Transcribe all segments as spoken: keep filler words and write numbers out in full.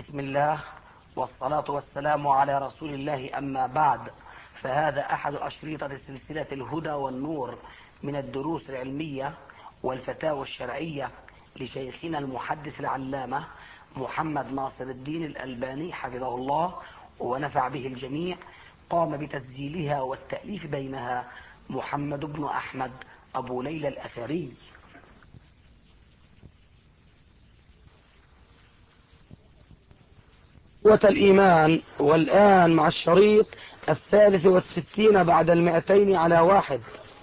بسم الله والصلاة والسلام على رسول الله، أما بعد، فهذا أحد أشريطة سلسلة الهدى والنور من الدروس العلمية والفتاوى الشرعية لشيخنا المحدث العلامة محمد ناصر الدين الألباني حفظه الله ونفع به الجميع. قام بتسجيلها والتأليف بينها محمد بن أحمد أبو ليلى الأثري. قوة الإيمان. والآن مع الشريط الثالث والستين بعد المئتين على واحد.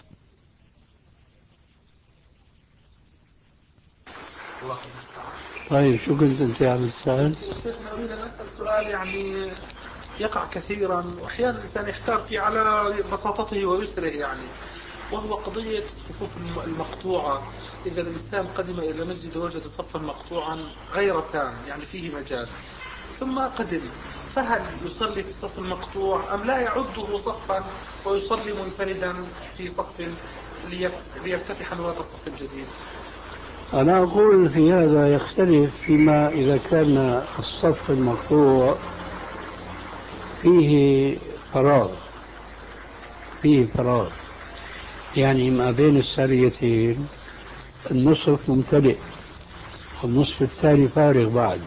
طيب شو كنت انت عم تسأل؟ شيخنا أريد أن أسأل سؤال يعني يقع كثيرا وأحيانا الإنسان يحتار فيه على بساطته ويسره، يعني وهو قضية الصفوف المقطوعة. إذا الإنسان قدم إلى مسجد وجد صفا مقطوعا غير تام يعني فيه مجال، ثم قدم، فهل يصلي في الصف المقطوع أم لا يعده صفا ويصلي منفردا في صف ليفتتح نواة الصف الجديد؟ أنا أقول في هذا يختلف فيما إذا كان الصف المقطوع فيه فراغ فيه فراغ يعني ما بين الساريتين النصف ممتلئ والنصف الثاني فارغ بعد.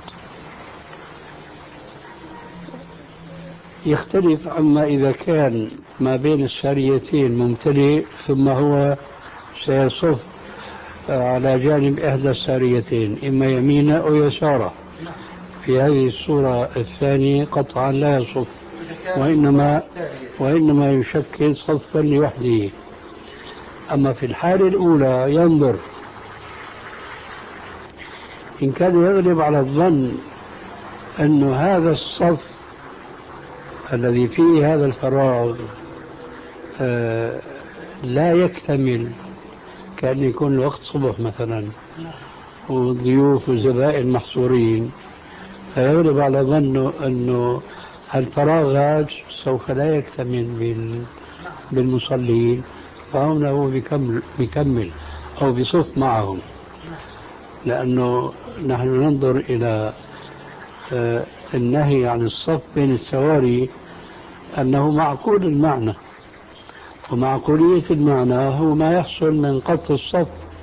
يختلف عما إذا كان ما بين الساريتين ممتلئ ثم هو سيصف على جانب إحدى الساريتين إما يمينه أو يساره. في هذه الصورة الثانية قطعا لا يصف، وإنما وإنما يشكل صفا لوحده. أما في الحالة الأولى ينظر إن كان يغلب على الظن أن هذا الصف الذي فيه هذا الفراغ آه لا يكتمل، كأن يكون الوقت صبح مثلا والضيوف والزبائن محصورين، فيغلب على ظنه أنه الفراغ هذا سوف لا يكتمل بالمصلين، فهنا هو بيكمل, بيكمل أو بيصف معهم، لأنه نحن ننظر إلى النهي عن الصف بين السواري أنه معقول المعنى، ومعقولية المعنى هو ما يحصل من قطع الصف.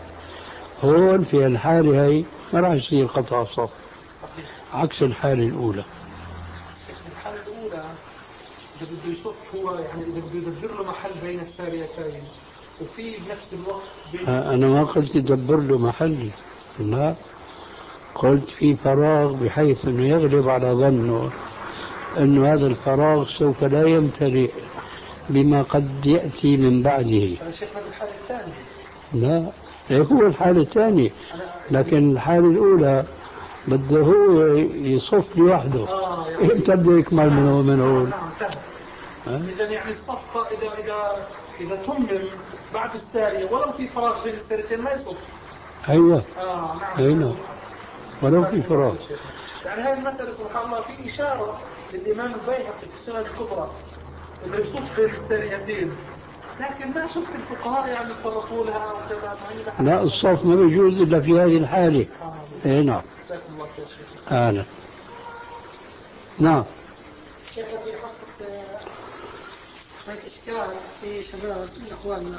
هون في الحالة هي ما راح يصير قطع الصف عكس الحالة الأولى. الحالة الأولى إذا بده يصف هو يعني إذا بده يدبر له محل بين الساريتين وفي بنفس الوقت بين أنا ما قلت يدبر له محل، لا، قلت في فراغ بحيث أنه يغلب على ظنه أنه هذا الفراغ سوف لا يمتلئ بما قد يأتي من بعده. أنا شايفها بالحالة الثانية. لا، هو الحالة الثانية، لكن الحالة الأولى بده هو يصف لوحده. آه يعني إمتى بده يكمل منه من هون؟ نعم. إذا يعني الصف إذا إذا إذا تمم بعد السارية ولو في فراغ بين الساريتين ما يصف. أيوة. آه نعم. أيوة. ولو في فراغ. يعني هاي المسألة سبحان الله في إشارة للإمام البيهقي في السنة الكبرى إنه يصف بين الساريتين، لكن ما شفت الفقهاء يعني فرقوا لها وكذا. لا، الصف ما بيجوز إلا في هذه الحالة. آه. إيه نعم. أهلا. نعم. شيخ في حصة شوية إشكال في شباب من أخواننا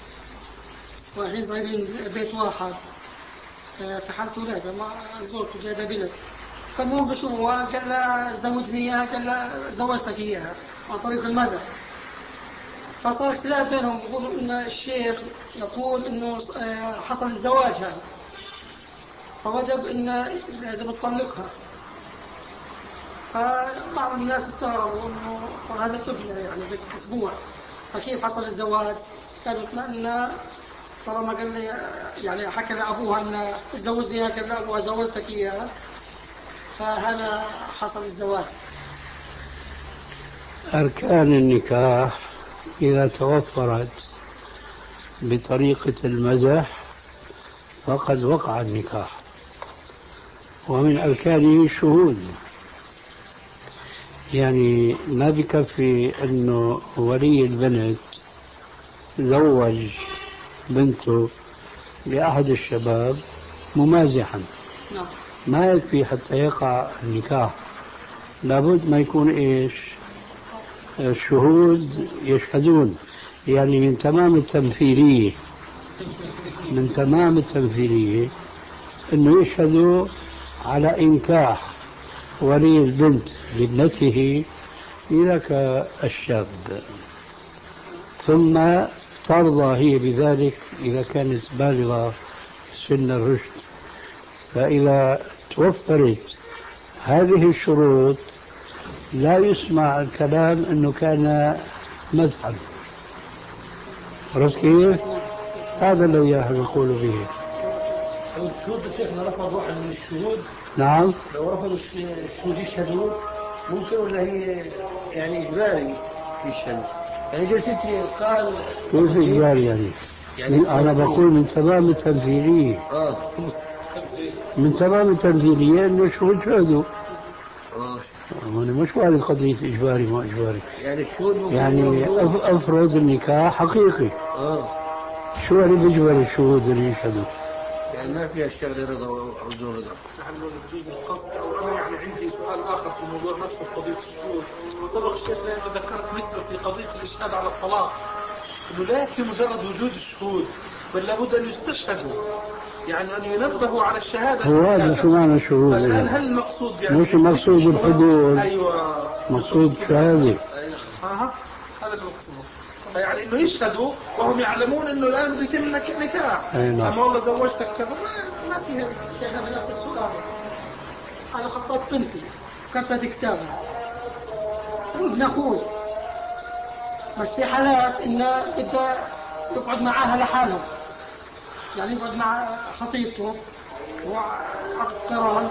واحد صغيرين بيت واحد في حالة ولادة ما زوجته جايبة بنت، فالمهم بشوفوا قال لا زوجني إياها، قال لا زوجتك إياها عن طريق المزح. فصار اختلاف بينهم، يقولوا إن الشيخ يقول إنه حصل الزواج هذا فوجب إن لازم تطلقها. فبعض الناس استغربوا إنه هذا طفل يعني بأسبوع فكيف حصل الزواج؟ كانوا يطمئن طالما قال لي يعني حكى لأبوها أن تزوجني إياها، قال لأبوها زوجتك إياها، فهنا حصل الزواج. أركان النكاح إذا توفرت بطريقة المزح فقد وقع النكاح، ومن أركانه الشهود. يعني ما بكفي أنه ولي البنت زوج بنته لأحد الشباب ممازحا، ما يكفي حتى يقع النكاح، لابد ما يكون إيش؟ الشهود يشهدون. يعني من تمام التمثيلية من تمام التمثيلية أنه يشهدوا على إنكاح ولي البنت لابنته لذاك الشاب، ثم ترضى هي بذلك إذا كانت بالغة سن الرشد. فإذا توفرت هذه الشروط لا يسمع الكلام أنه كان مذهب. عرفت كيف؟ هذا الذي نقول به. لو الشهود شيخنا رفض واحد من الشهود، نعم، لو رفضوا الشهود يشهدون ممكن ولا هي يعني إجباري يشهدوا؟ يعني جلستي قال كيف إجباري يعني؟ يعني أنا بقول من تمام التمثيلية آه من تمام التمثيلية أنه الشهود شهدوا. آه أنا مش وارد قضية إجباري ما إجباري. يعني الشهود ممكن يعني يوضون. أفرض النكاح حقيقي، آه شو اللي بيجبر الشهود اللي يشهدوا؟ يعني ما فيها الشغل رضا أو بدون رضا. نحن بجوز القصد. أو أنا يعني عندي سؤال آخر في الموضوع نفسه في قضية الشهود. سبق الشيخ لأنه ذكرت مثله في قضية الإشهاد على الطلاق، إنه لا يكفي مجرد وجود الشهود، بل لابد أن يستشهدوا، يعني أن ينبهوا على الشهادة. هو هذا شو معنى الشهود؟ هل هل المقصود يعني مش المقصود الحضور، أيوة مقصود شهادة. أها هذا المقصود، يعني إنه يشهدوا وهم يعلمون إنه الآن بيتم نكاح. أي نعم. أما والله زوجتك كذا ما ما فيها. شيخنا بنفس السؤال، أنا خطبت بنتي كتبت كتابها وابن أخوي، بس في حالات إنه بده يقعد معاها لحاله، يعني يقعد مع خطيبته وعقد قران،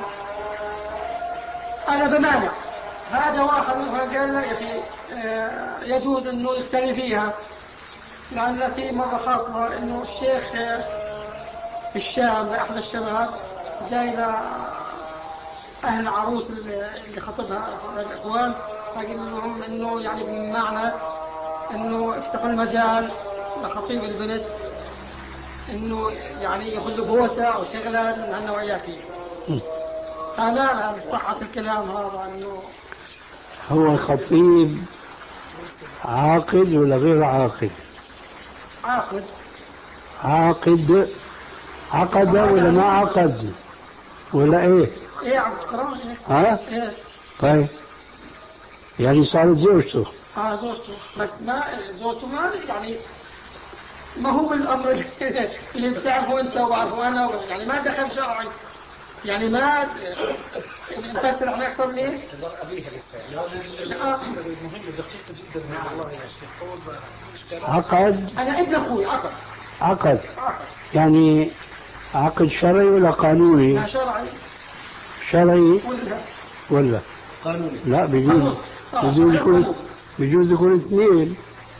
أنا بمانع. هذا واحد قال لا يا أخي يجوز إنه يختلي فيها، لأن في مرة خاصة إنه الشيخ في الشام لأحد الشباب جاي إلى أهل العروس اللي خطبها الإخوان، فقال لهم إنه يعني بمعنى إنه افتحوا المجال لخطيب البنت إنه يعني ياخذ له بوسة أو شغلات من هالنوعية فيه. فلا صحة الكلام هذا إنه هو الخطيب عاقد ولا غير عاقد؟ عاقد. عاقد عقد ولا ما عقد ولا ايه؟ ايه عقد قران ايه. ها؟ ايه. طيب يعني صارت زوجته. اه زوجته، بس ما زوجته ما يعني ما هو الامر اللي بتعرفه انت وبعرفه انا، يعني ما دخل شرعي، يعني ما نفسر عليه اكثر من ايه؟ أبيها لسه يعني. آه. مهم دقيقة جدا مع الله يا شيخ. عقد. انا ابن اخوي عقد. عقد عقد يعني عقد شرعي ولا قانوني؟ لا شرعي. شرعي ولا ولا قانوني؟ لا بيجوز بيجوز يكون بيجوز يكون اثنين.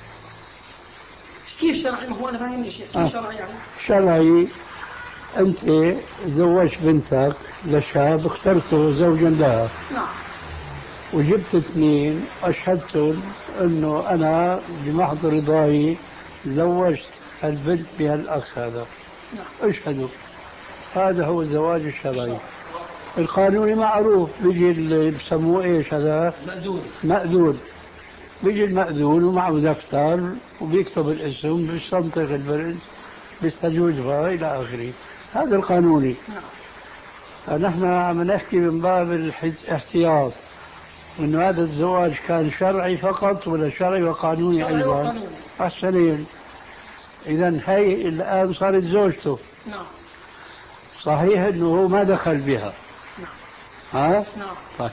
كيف شرعي؟ ما هو انا فاهمني شيخ كيف آه. شرعي يعني؟ شرعي انت زوجت بنتك لشاب اخترته زوجا لها. نعم. وجبت اثنين أشهدتم أنه أنا بمحض رضاي زوجت البنت بهالأخ هذا. نعم. اشهدوا. هذا هو الزواج الشرعي. القانوني معروف، بيجي اللي بسموه ايش هذا؟ مأذون. مأذون. بيجي المأذون ومعه دفتر وبيكتب الاسم بيستنطق البنت بيستجوزها إلى آخره. هذا القانوني. نعم. نحن عم نحكي من باب الاحتياط إنه هذا الزواج كان شرعي فقط ولا شرعي وقانوني شرعي أيضا؟ وقانوني. أحسنين. إذن هي الآن صارت زوجته. نعم. صحيح إنه هو ما دخل بها. نعم. ها؟ نعم. طيب.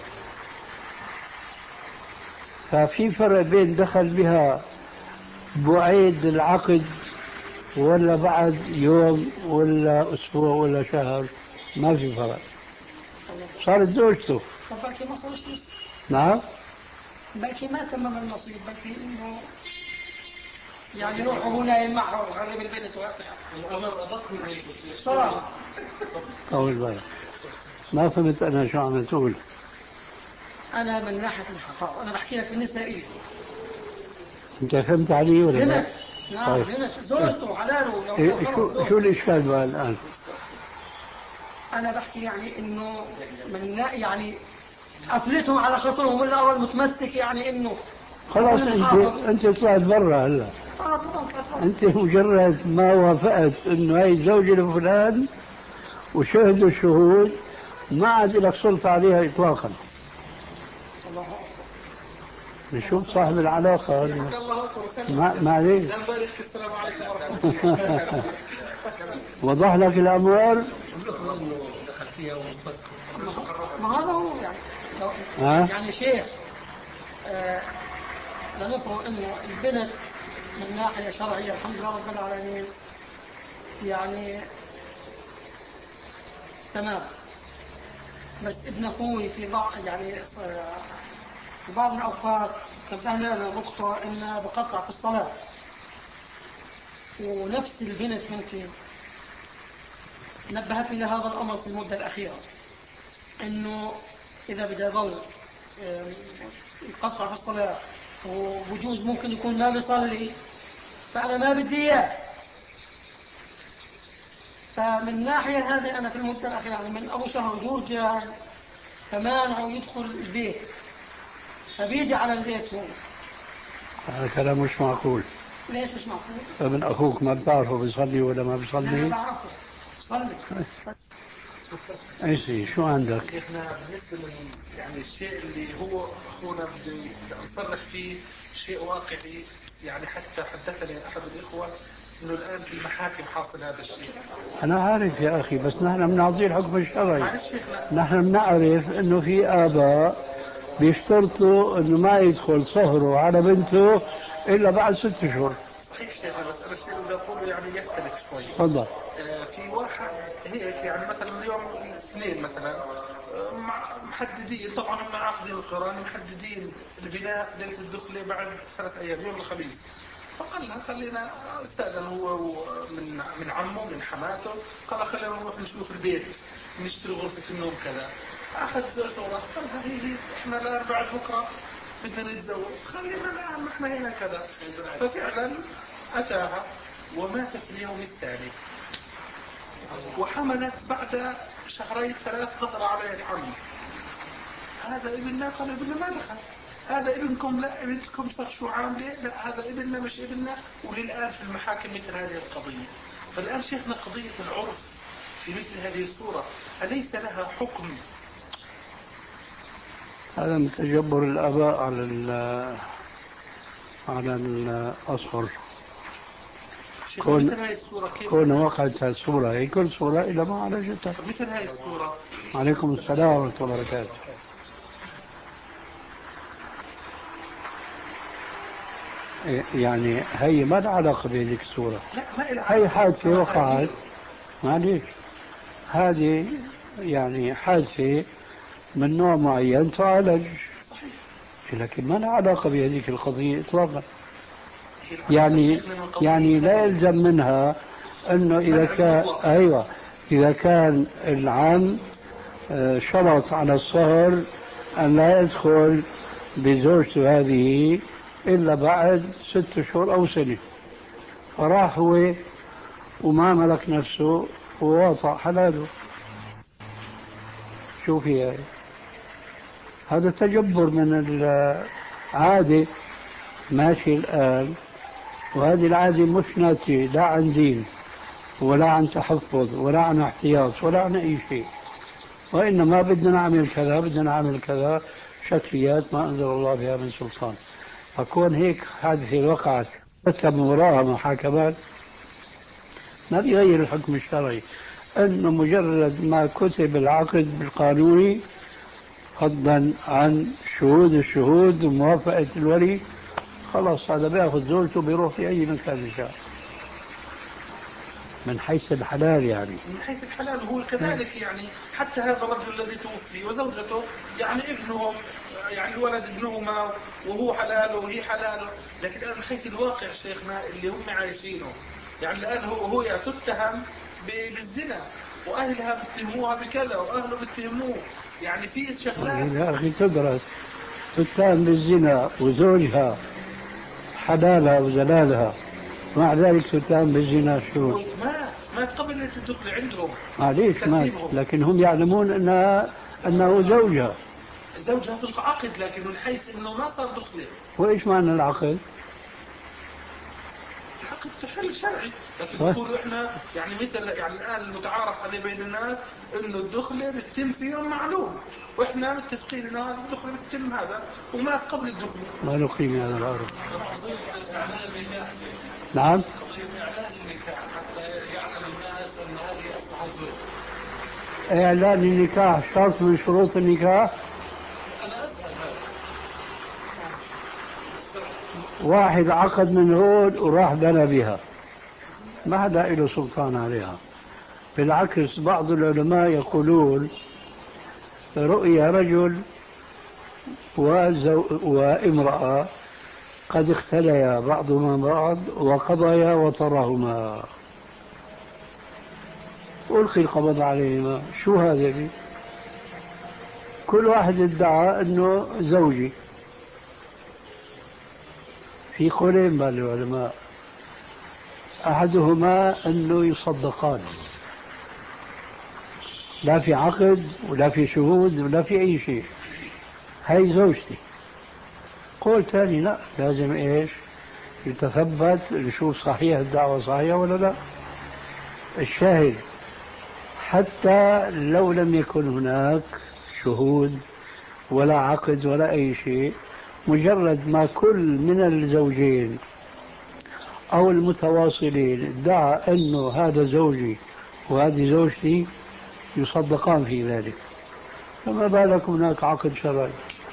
ففي فرق بين دخل بها بعيد العقد ولا بعد يوم ولا أسبوع ولا شهر، ما في فرق، صارت زوجته. طب باكي ما صارش نصيب. نعم. باكي ما تمم النصيب، باكي إنه يعني روحه هنا معه وغرب البنت وقع. صراحة. طول بالك. ما فهمت أنا شو عم تقول. أنا من ناحية الحفاظ أنا بحكي لك النسائية. أنت فهمت علي ولا لا؟ بنت. نعم. طيب. بنت زوجته حلاله. إيه شو شو الإشكال بقى الآن؟ أنا بحكي يعني إنه من يعني قفلتهم على خاطرهم الأول متمسك يعني إنه خلاص انت انت طلعت برا هلا. اه طبعا طبعا. انت مجرد ما وافقت انه هي زوجة لفلان وشهدوا الشهود ما عاد لك سلطة عليها اطلاقا. الله أكبر. نشوف صاحب العلاقة. ما معليش. السلام عليكم ورحمة الله. وضح لك الاموال. دخل فيها ومفسر. ما هذا هو يعني ها؟ يعني شيخ آه لنفرض انه البنت من ناحية شرعية الحمد لله رب العالمين يعني تمام، بس ابن اخوي في بعض يعني في بعض الاوقات تبدأنا نقطة انه بقطع في الصلاة، ونفس البنت ممكن نبهت إلى هذا الأمر في المدة الأخيرة إنه إذا بدأ يضل يقطع في الصلاة وبجوز ممكن يكون ما بيصلي فأنا ما بدي إياه. فمن ناحية هذه أنا في المدة الأخيرة يعني من أول شهر يرجع فمانعه يدخل البيت فبيجي على البيت هو. هذا كلام مش معقول. ليش مش معقول؟ فمن أخوك ما بتعرفه بيصلي ولا ما بيصلي؟ أنا بعرفه بيصلي. ايش شو عندك؟ شيخنا بالنسبة لل يعني الشيء اللي هو أخونا بده نصرح فيه شيء واقعي، يعني حتى حدثني أحد الإخوة إنه الآن في المحاكم حاصل هذا الشيء. أنا عارف يا أخي، بس نحن بنعطيه الحكم الشرعي. معلش شيخنا. نحن بنعرف إنه في آباء بيشترطوا إنه ما يدخل صهره على بنته إلا بعد ست شهور. صحيح شيخنا، بس أنا الشيء اللي بقوله يعني يختلف شوي. تفضل. آه في واحد هيك يعني مثلا اليوم الاثنين مثلا آه محددين، طبعا هم عاقدين القران محددين البناء ليله الدخله بعد ثلاث ايام يوم الخميس. فقال لها خلينا استاذن هو من من عمه من حماته، قال خلينا نروح نشوف البيت نشتري غرفه النوم كذا. اخذ زوجته وراح قال لها هي احنا الان بعد بكره بدنا نتزوج، خلينا الان احنا هنا كذا. ففعلا اتاها ومات في اليوم الثاني، وحملت بعد شهرين ثلاث ظهر عليه الحمل. هذا ابننا؟ قال ابننا ما دخل. هذا ابنكم؟ لا ابنكم صار شو عامله؟ لا هذا ابننا مش ابننا. وللآن في المحاكم مثل هذه القضية. فالآن شيخنا قضية العرف في مثل هذه الصورة أليس لها حكم؟ هذا من تجبر الآباء على ال على الأصفر. كون كون وقعت الصورة هي كل صورة إلى ما عالجتها. مثل هذه الصورة. عليكم السلام ورحمة الله وبركاته. يعني هي ما لها علاقة بهذيك الصورة. لا ما لها. هي حادثة وقعت معليش، هذه يعني حادثة من نوع معين تعالج. صحيح. لكن ما لها علاقة بهذيك القضية إطلاقا. يعني يعني لا يلزم منها انه اذا كان ايوه اذا كان العم شرط على الصهر ان لا يدخل بزوجته هذه الا بعد ست شهور او سنه، فراح هو وما ملك نفسه وواطأ حلاله. شوف هي هذا تجبر من العادة ماشي الآن، وهذه العادة مش ناتجة لا عن دين ولا عن تحفظ ولا عن احتياط ولا عن أي شيء، وإنما بدنا نعمل كذا بدنا نعمل كذا، شكليات ما أنزل الله بها من سلطان. فكون هيك حادثة وقعت تتم وراءها محاكمات ما بيغير الحكم الشرعي، أنه مجرد ما كتب العقد بالقانوني فضلا عن شهود الشهود وموافقة الولي خلاص هذا بياخذ زوجته بيروح في أي مكان شاء من حيث الحلال. يعني من حيث الحلال هو كذلك. يعني حتى هذا الرجل الذي توفي وزوجته يعني ابنهم، يعني الولد ابنهما وهو حلاله وهي حلاله. لكن الآن من حيث الواقع شيخنا اللي هم عايشينه، يعني الآن هو هو تتهم بالزنا وأهلها بيتهموها بكذا وأهله بيتهموه. يعني في شغلات يا أخي تدرس تتهم بالزنا وزوجها حلالها وزلالها مع ذلك تتهم بالزنا. شو مات مات قبل ليلة الدخل عندهم. معليش مات، لكن هم يعلمون أنها أنه زوجها. زوجها في العقد، لكن من حيث أنه ما صار دخله. وإيش معنى العقد؟ العقد تحل شرعي، لكن نقول إحنا يعني مثل يعني الآن المتعارف عليه بين الناس إنه الدخلة بتتم في يوم معلوم، وإحنا متفقين إنه هذا الدخلة بتتم هذا ومات قبل الدخلة. ما له قيمة هذا العرف. نعم. إعلان النكاح شرط من شروط النكاح. واحد عقد من هون وراح بنى بها، ما حدا له سلطان عليها. بالعكس بعض العلماء يقولون رؤيا رجل وزو... وامرأة قد اختليا بعضهما بعض وقضيا وطرهما، ألقي القبض عليهما. شو هذا؟ كل واحد ادعى أنه زوجي. في قولين بين العلماء، أحدهما أنه يصدقان، لا في عقد ولا في شهود ولا في أي شيء، هاي زوجتي. قول ثاني لا، لازم إيش يتثبت نشوف صحيح الدعوة صحيحة ولا لا. الشاهد حتى لو لم يكن هناك شهود ولا عقد ولا أي شيء، مجرد ما كل من الزوجين أو المتواصلين ادعى أنه هذا زوجي وهذه زوجتي يصدقان في ذلك، فما بالك هناك عقد شرعي.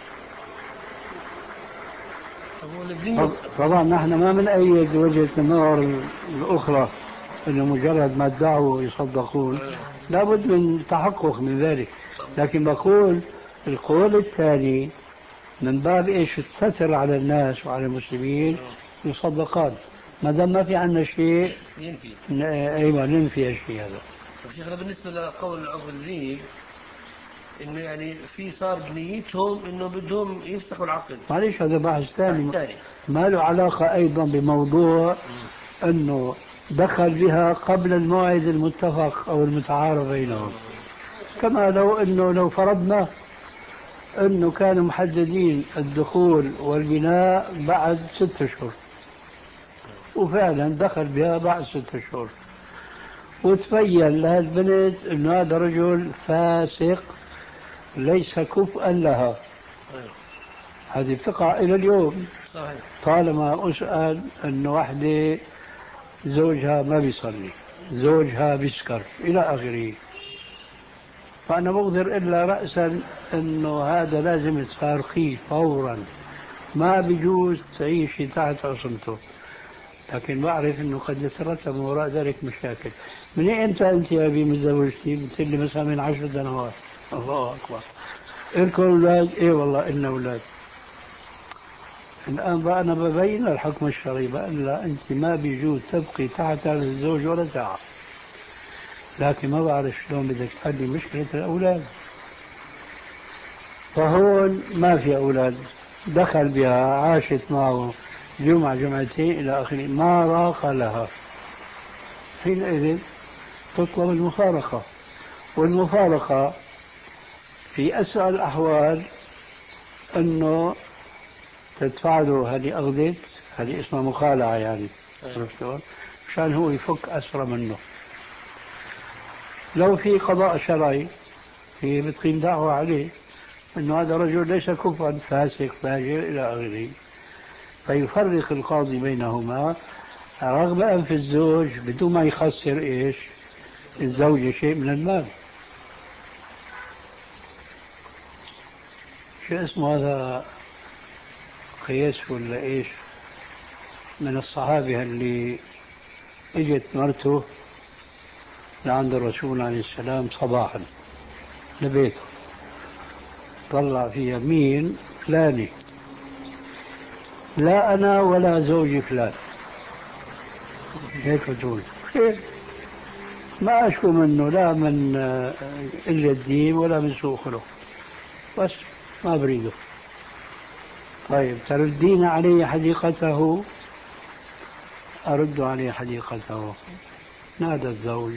طبعا نحن ما بنأيد وجهة النظر الأخرى أنه مجرد ما ادعوا يصدقون، لابد من تحقق من ذلك، لكن بقول القول الثاني من باب إيش الستر على الناس وعلى المسلمين يصدقان، ما دام ما في عنا شيء ينفي. أيوة ننفي الشيء هذا. طيب شيخنا بالنسبة لقول أبو الذيب إنه يعني في صار بنيتهم إنه بدهم يفسخوا العقد، معليش هذا بحث ثاني ما له علاقة أيضا بموضوع أنه دخل بها قبل الموعد المتفق أو المتعارف بينهم. كما لو أنه لو فرضنا أنه كانوا محددين الدخول والبناء بعد ست أشهر، وفعلا دخل بها بعد ست أشهر، وتبين لهالبنت أنه هذا رجل فاسق ليس كفءا لها، هذه بتقع إلى اليوم. صحيح. طالما أسأل أنه واحدة زوجها ما بيصلي، زوجها بيسكر إلى آخره، فأنا بقدر إلا رأسا أنه هذا لازم تفارقيه فورا، ما بيجوز تعيشي تحت عصمته. لكن بعرف أنه قد يترتب وراء ذلك مشاكل. من إمتى أنت يا أبي متزوجتي؟ مثل مثلا من عشر سنوات. الله أكبر. إلكم أولاد؟ إيه والله إلنا أولاد. الآن بقى أنا ببين الحكم الشرعي بقى لا، أنت ما بيجوز تبقي تحت هذا الزوج ولا ساعة، لكن ما بعرف شلون بدك تحلي مشكلة الأولاد. فهون ما في أولاد، دخل بها عاشت معه جمعة جمعتين إلى آخره، ما راق لها، حينئذ تطلب المفارقة. والمفارقة في أسوأ الأحوال أنه تدفع له هذه أغذية، هذه اسمها مخالعة يعني، مشان هو يفك أسرى منه. لو في قضاء شرعي هي بتقيم دعوة عليه أنه هذا رجل ليس كفرا فاسق فاجر إلى آخره، فيفرق القاضي بينهما رغم أنف الزوج بدون ما يخسر إيش الزوجة شيء من المال. شو اسمه هذا قياس ولا إيش من الصحابة اللي اجت مرته لعند الرسول عليه السلام صباحا لبيته، طلع في يمين فلاني، لا أنا ولا زوجي فلان، هيك بتقول ما أشكو منه لا من قلة الدين ولا من سوء خلق، بس ما بريده. طيب تردين علي حديقته؟ أرد عليه حديقته. نادى الزوج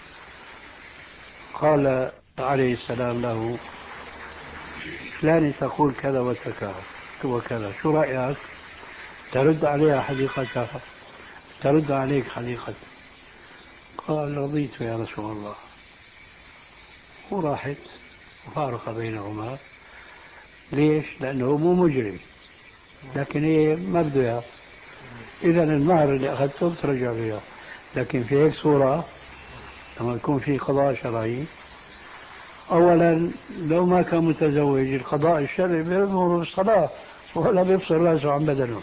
قال عليه السلام له فلان تقول كذا وكذا وكذا، شو رأيك؟ ترد عليها حديقتها، ترد عليك حديقتها. قال رضيت يا رسول الله، وراحت وفارق بينهما. ليش؟ لأنه مو مجرم، لكن هي ما بده إياه، إذا المهر اللي أخذته بترجع فيها. لكن في هيك صورة لما يكون في قضاء شرعي، أولا لو ما كان متزوج القضاء الشرعي بيأمر بالصلاة ولا بيفصل رأسه عن بدنه.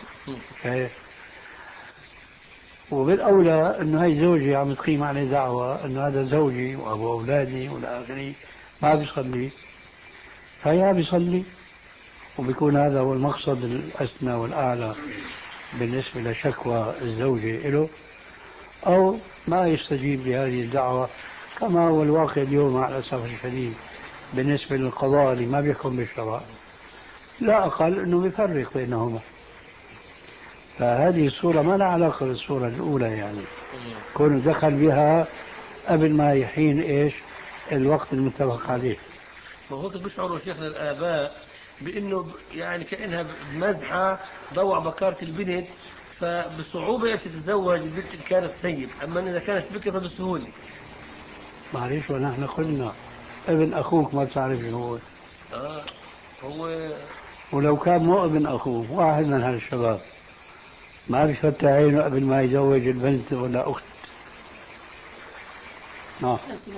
وبالأولى أنه هاي زوجي عم تقيم عليه دعوة أنه هذا زوجي وأبو أولادي والى آخره ما بيصلي، فيا بيصلي، وبيكون هذا هو المقصد الأسنى والأعلى بالنسبة لشكوى الزوجة له، أو ما يستجيب لهذه الدعوة كما هو الواقع اليوم مع الأسف الشديد بالنسبة للقضاء اللي ما بيحكم بالشرع، لا أقل أنه بيفرق بينهما. فهذه الصورة ما لها علاقة بالصورة الأولى، يعني كونه دخل بها قبل ما يحين إيش الوقت المتفق عليه. ما هو بيشعروا شيخنا الآباء بأنه يعني كأنها بمزحة ضوع بكارة البنت، فبصعوبة تتزوج البنت إن كانت سيب، أما إذا كانت بكر فبسهولة. معلش ونحن قلنا ابن أخوك ما تعرف شو هو. آه هو ولو كان مو ابن أخوه واحد من هالشباب ما بيفتح عينه قبل ما يزوج البنت ولا أخت. نعم.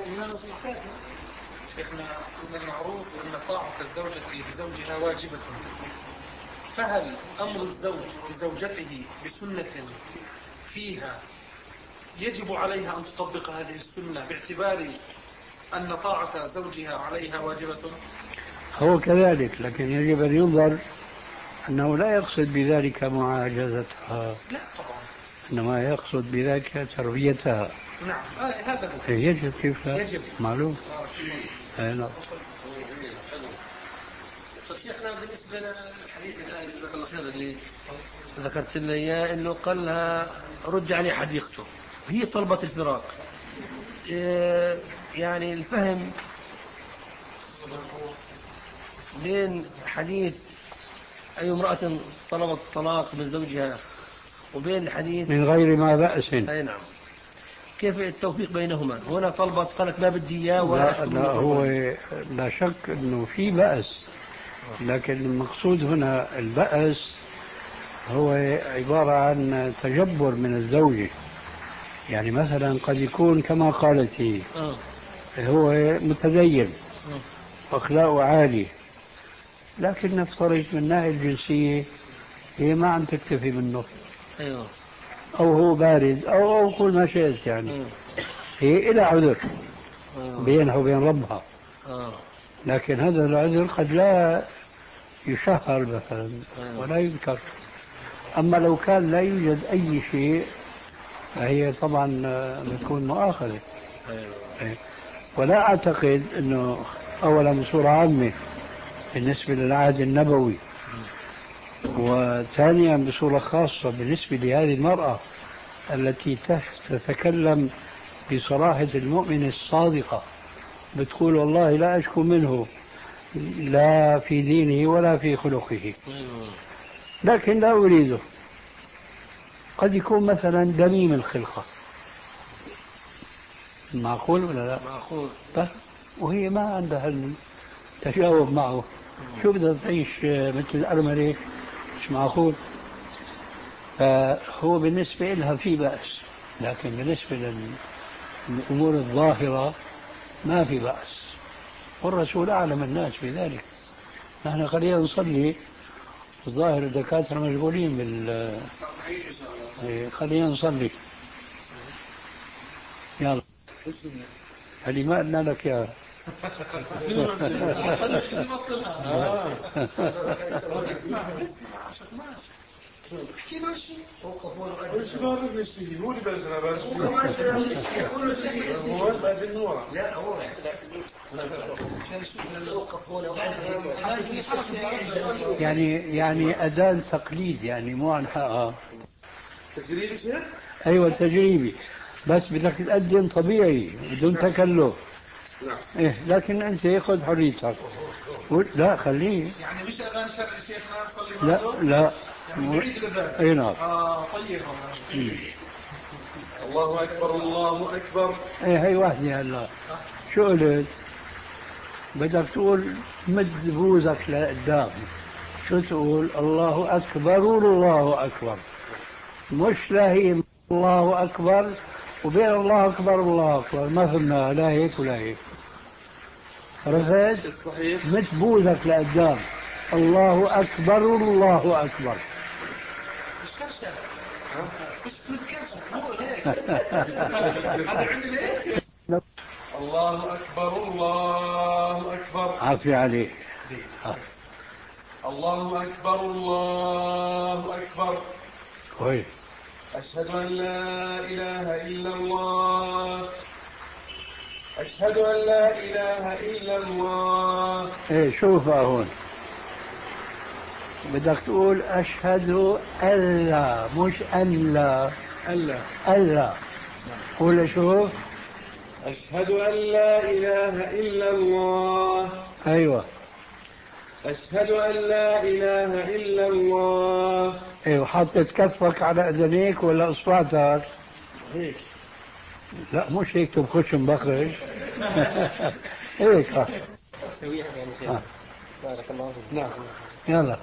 شيخنا من المعروف أن طاعة الزوجة لزوجها واجبة، فهل أمر الزوج لزوجته بسنة فيها يجب عليها أن تطبق هذه السنة باعتبار أن طاعة زوجها عليها واجبة؟ هو كذلك، لكن يجب أن ينظر أنه لا يقصد بذلك معاجزتها، لا طبعا، إنما يقصد بذلك تربيتها. نعم آه هذا هو. يجب، كيف لا؟ يجب، معلوم. آه نعم. طيب شيخنا بالنسبة للحديث الآن جزاك الله خير اللي ذكرت لنا إياه، إنه قال لها رد عليه حديقته، هي طلبت الفراق. إيه يعني الفهم بين حديث أي امرأة طلبت الطلاق من زوجها وبين الحديث من غير ما بأس. أي نعم، كيف التوفيق بينهما؟ هنا طلبت قالت ما بدي إياه ولا لا, أشكر لا هو لا شك أنه في بأس، لكن المقصود هنا البأس هو عبارة عن تجبر من الزوجة. يعني مثلا قد يكون كما قالت هي آه. هو متدين وأخلاقه عالي، لكن نفترض من الناحية الجنسية هي ما عم تكتفي منه، أيوه. أو هو بارد أو, أو كل ما شئت، يعني آه. هي إلى عذر آه. بينها وبين ربها، آه. لكن هذا العذر قد لا يشهر مثلا آه. ولا يذكر. أما لو كان لا يوجد أي شيء فهي طبعا بتكون مؤاخذة. أيوه. ولا أعتقد أنه أولا بصورة عامة بالنسبة للعهد النبوي، وثانيا بصورة خاصة بالنسبة لهذه المرأة التي تتكلم بصراحة المؤمن الصادقة، بتقول والله لا أشكو منه لا في دينه ولا في خلقه، لكن لا أريده. قد يكون مثلا دميم الخلقة، معقول ولا لا؟ معقول. بس وهي ما عندها التجاوب معه، شو بدها تعيش مثل الأرملة؟ مش معقول. فهو بالنسبة لها في بأس، لكن بالنسبة للأمور الظاهرة ما في بأس، والرسول أعلم الناس بذلك. نحن خلينا نصلي، الظاهر الدكاترة مشغولين بال خلينا نصلي. يلا هذه ما قلنا لك يا احكي له شيء. هو اللي بدنا بس هو بعد النور. لا هو يعني يعني أذان تقليد، يعني مو عن حقها. تجريبي شيء؟ أيوة تجريبي. بس بدك تقدم طبيعي بدون تكلف. نعم. إيه لكن أنت خذ حريتك. لا خليه. يعني مش اذان شرعي شيخنا نصلي لا بعده؟ لا يعني بعيد الاذان. اي نعم. اه طيب. الله أكبر الله أكبر. ايه هي واحدة هلا. شو قلت؟ بدك تقول مد بوزك لقدام. شو تقول؟ الله أكبر الله أكبر. مش لا هي الله أكبر وبين الله أكبر الله أكبر، ما فهمنا لا هيك ولا هيك. عرفت؟ الصحيح. مد بوزك لقدام. الله أكبر الله أكبر. مش كرشه. مش كرشه. مو هيك. هذا عندي ليش؟ الله أكبر الله أكبر. عافية عليك. الله أكبر الله أكبر. كويس. أشهد أن لا إله إلا الله. أشهد أن لا إله إلا الله. ايه شوفها هون بدك تقول أشهد أن لا مش أن لا. ألا. ألا قول شوف. أشهد أن لا إله إلا الله. أيوة. أشهد أن لا إله إلا الله. ايوه حطيت كفك على أذنيك ولا إصبعتك؟ هيك. لا مش هيك تبخش مبخش. هيك ها. سويها يعني شيء. بارك الله فيك. نعم. يلا.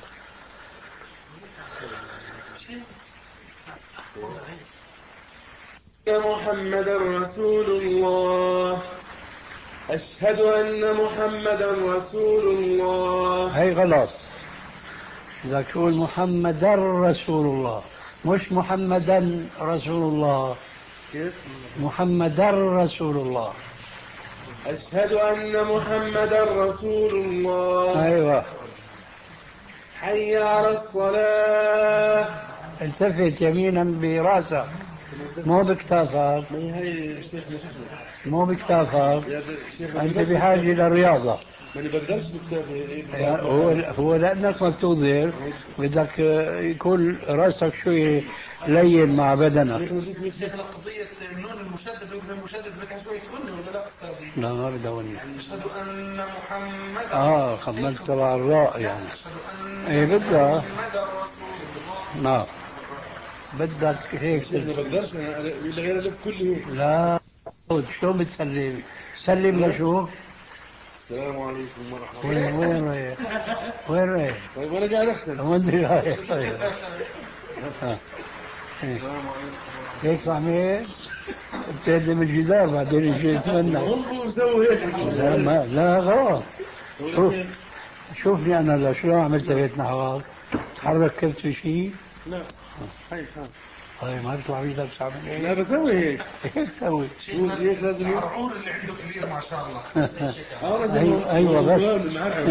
محمد رسول الله. أشهد أن محمد رسول الله. هي غلط. بدك تقول محمدا رسول الله مش محمدا رسول الله. كيف؟ محمدا رسول الله. أشهد أن محمد رسول الله. أيوة. حي على الصلاة. التفت يمينا براسك مو بكتافك. هي شيخنا مو بكتافك. يا شيخ أنت بحاجة للرياضة. ماني بقدرش بكتابي. هو هو لأنك ما بتوظر بدك يكون راسك شوي لين مع بدنك. شيخنا قضية النون المشدد وابن المشدد بدها شوية غنة ولا لا أستاذي؟ لا ما بدوني. أشهد أن محمد. اه خملت تبع الراء يعني. أشهد أن ايه بدها. محمد رسول الله. نعم. بدك هيك. ما بقدرش انا غير الف كله هيك. لا شو بتسلم؟ سلم لشوف. السلام عليكم ورحمة وين الله. وين رايح؟ وين رايح؟ طيب وانا قاعد احسن. وين رايح؟ طيب. ها. هيك. السلام عليكم. هيك صحيح؟ بتهدم الجدار بعدين يجي يتمنى. هم مسوي هيك. لا ما لا غلط. شوف شوفني انا لا شو عملت هيك نحوك؟ تحرك كبت في شيء؟ لا. هيك ها. طيب ما بتوع ايدك تعمل لا ايه؟ بسوي هيك. هيك سوي. شيخنا هيك لازم يروح. العرعور اللي عنده كبير ما شاء الله. ايوه ايوه بس.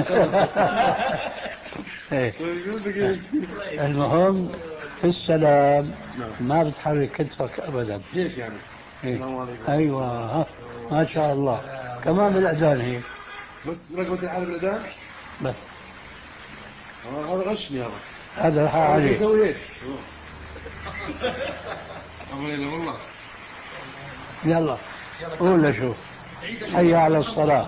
إيه. المهم في السلام ما بتحرك كتفك ابدا. هيك يعني. إيه. السلام عليكم. ايوه ها. ما شاء الله كمان بالاذان هيك. بس رقبة الحالة بالأذان. بس هذا غشني هذا. هذا الحق عليه. يسوي هيك. أمرينا والله. يلا قول له حي على الصلاة.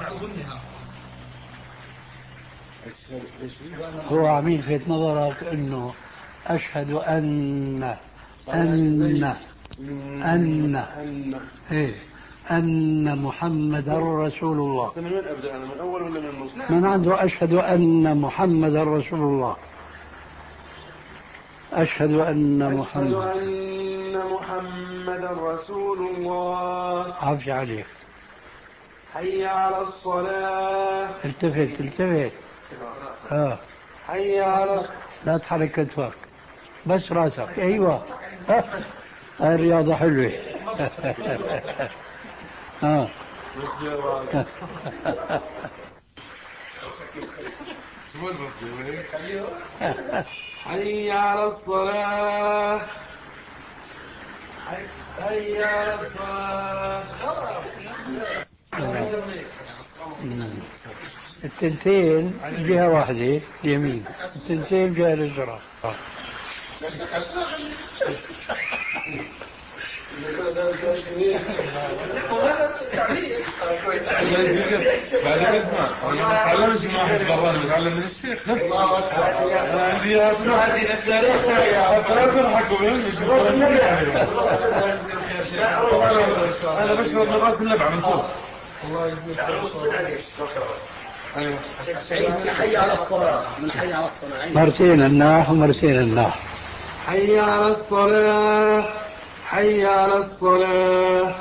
هو عم يلفت نظرك انه اشهد ان ان ان أن. ايه ان محمدا رسول الله. من وين أبدأ أنا من أول ولا من النص؟ من عنده اشهد ان محمدا رسول الله. أشهد أن محمد أشهد أن محمد رسول الله. عافية عليك. حي على الصلاة. التفت التفت. آه. حي على. لا تحرك كتفك بس راسك. أيوة هاي الرياضة حلوة. آه. حي على الصلاة. حي على الصلاة. التنتين جهة واحدة اليمين، التنتين جهة اليسار. بعدين اسمع انا ما اتعلمش من واحد براني بتعلم من الشيخ نفسه عندي اسمع هذه التاريخ لا تضحكوا مش انا بشرب من راس النبع من فوق الله يجزيك ايوه من حي على الصلاة من حي على الصلاة مرتين الناح ومرتين الناح. حي على الصلاة حي على الصلاة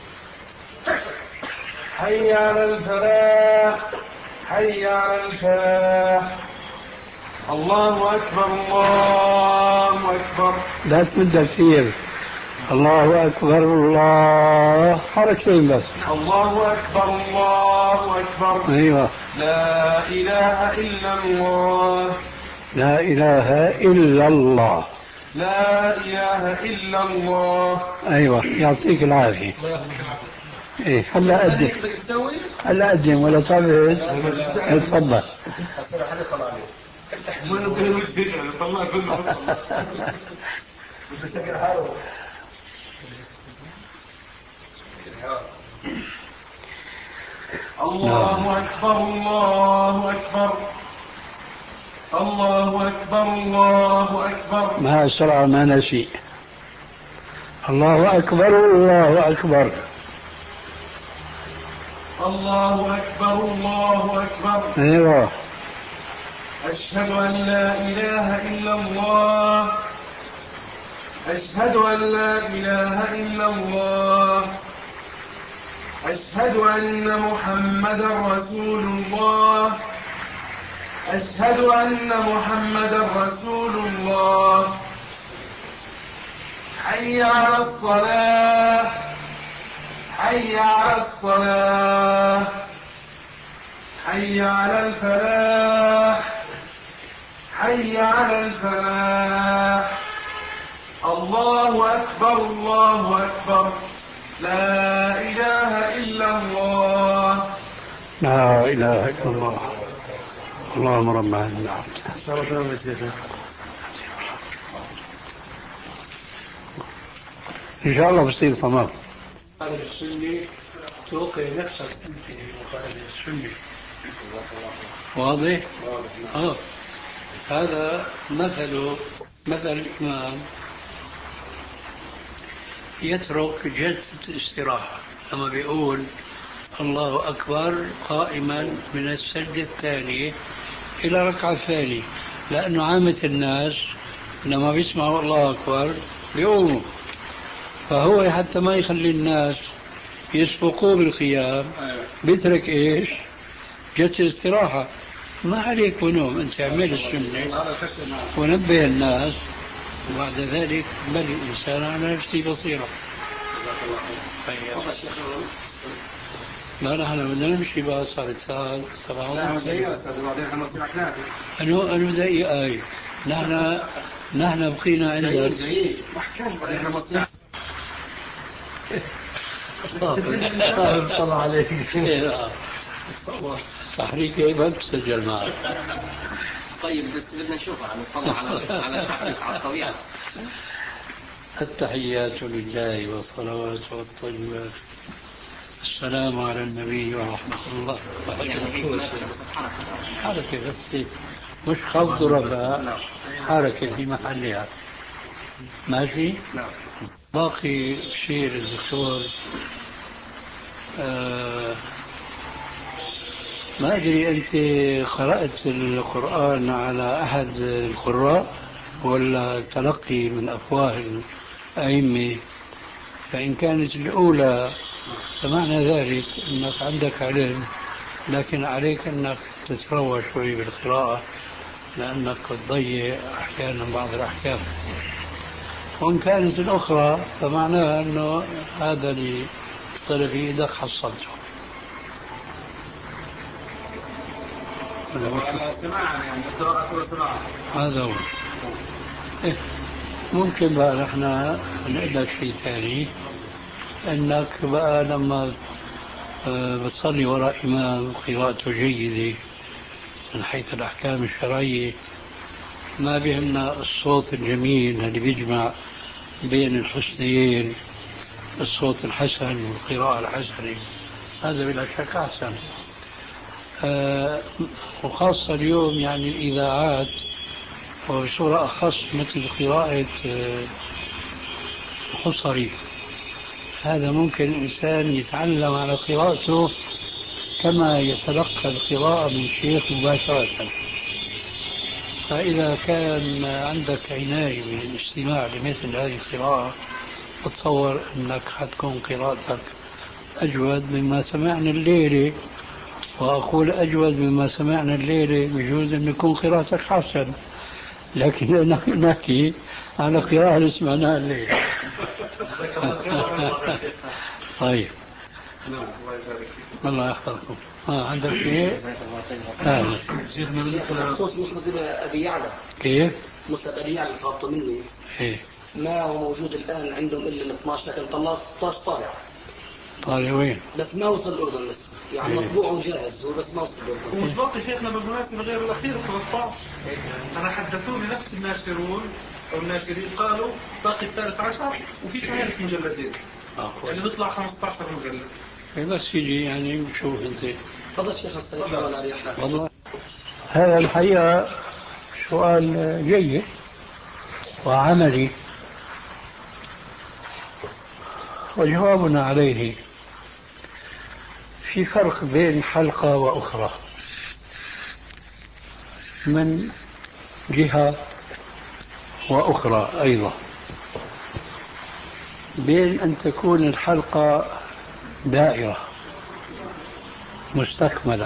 حي على الفلاح حي على الفلاح الله أكبر الله أكبر. لا تمد كثير. الله أكبر الله حركتين بس. الله أكبر الله أكبر. أيوة. لا إله إلا الله لا إله إلا الله. لا إله إلا الله. أيوة يعطيك العافية. إيه هلا أقدم هلا أقدم ولا طبعا تفضل. ما نقدر نجيب طلع كله بتسكر حاله. الله أكبر الله أكبر الله أكبر الله أكبر. مع السرعة ما نسي. الله أكبر الله أكبر. الله أكبر الله أكبر. أيوة. أشهد أن لا إله إلا الله أشهد أن لا إله إلا الله أشهد أن محمدا رسول الله أشهد أن محمدا رسول الله. حي على الصلاة حي على الصلاة حي على الفلاح حي على الفلاح. الله أكبر الله أكبر. لا إله إلا الله. لا إله إلا الله. اللهم رب العالمين. إن شاء الله بصير تمام. هذا السني توقع نفسك أنت مخالف السني. واضح؟ آه. هذا مثل مثل الإمام يترك جلسة الاستراحة لما بيقول الله أكبر قائما من السجدة الثانية إلى ركعة ثانية، لأنه عامة الناس لما بيسمعوا الله أكبر بيقوموا، فهو حتى ما يخلي الناس يسبقوه بالقيام بيترك إيش؟ جلسة الاستراحة. ما عليك ونوم، أنت اعمل السنة ونبه الناس، وبعد ذلك بل الإنسان على نفسه بصيرة. لا نحن بدنا نمشي بقى، صارت ساعة سبعة. لا جاي يا أستاذ بعدين احنا نصير أحلام. أنا أنا دقيقة أي نحن نحن بقينا عندك. جايين جايين محكم بعدين احنا نصير. طلع عليك. تحريك ما بتسجل معك. طيب بس بدنا نشوفها نطلع على على التحقيق على الطبيعة. التحيات لله والصلوات والطيبات. السلام على النبي ورحمة الله. يعني حركة بس مش خفض رفع، حركة في محلها. ماشي؟ باقي شيء للدكتور. آه ما أدري أنت قرأت القرآن على أحد القراء ولا تلقي من أفواه الأئمة؟ فإن كانت الأولى فمعنى ذلك أنك عندك علم، لكن عليك أنك تتروى شوي بالقراءة لأنك تضيع أحيانا بعض الأحكام. وإن كانت الأخرى فمعناها أنه هذا اللي اختلف في إيدك حصلته. على سماعنا يعني قراءة وسماع. هذا هو. إيه ممكن بقى نحن نقدر شيء ثاني، انك بقى لما بتصلي وراء امام قراءته جيدة من حيث الاحكام الشرعية، ما بهمنا الصوت الجميل اللي بيجمع بين الحسنيين الصوت الحسن والقراءة الحسنة، هذا بلا شك أحسن. آه وخاصة اليوم يعني الإذاعات، وبصورة أخص مثل قراءة آه حصري، هذا ممكن الإنسان يتعلم على قراءته كما يتلقى القراءة من شيخ مباشرة. فإذا كان عندك عناية بالاستماع لمثل هذه القراءة، أتصور أنك حتكون قراءتك أجود مما سمعنا الليلة. وأقول أجود مما سمعنا الليلة بجوز أن يكون قراءتك حسن، لكن نحن نحكي على قراءة اللي سمعناها الليلة. طيب، الله يحفظكم. ها عندك شيء؟ ها شيخنا بخصوص مسند أبي يعلى. كيف؟ مسند أبي يعلى طلبته مني. إيه؟ ما هو موجود الآن عندهم إلا ال اثناشر، لكن طلع ستاشر طابع. طالع وين؟ بس ما وصل الأردن لسه، يعني إيه؟ مطبوع وجاهز هو بس ما وصل الأردن. ومش باقي شيخنا بالمناسبة غير الأخير ثلاثة عشر. أنا حدثوني نفس الناشرون أو الناشرين قالوا باقي الثالث عشر، وفي كمان مجلدين يعني بيطلع خمسة عشر مجلد. بس يجي يعني شوف انت. تفضل شيخ استريح وانا اريح لك. والله هذا الحقيقة سؤال جيد وعملي، وجوابنا عليه في فرق بين حلقة وأخرى من جهة وأخرى أيضا، بين أن تكون الحلقة دائرة مستكملة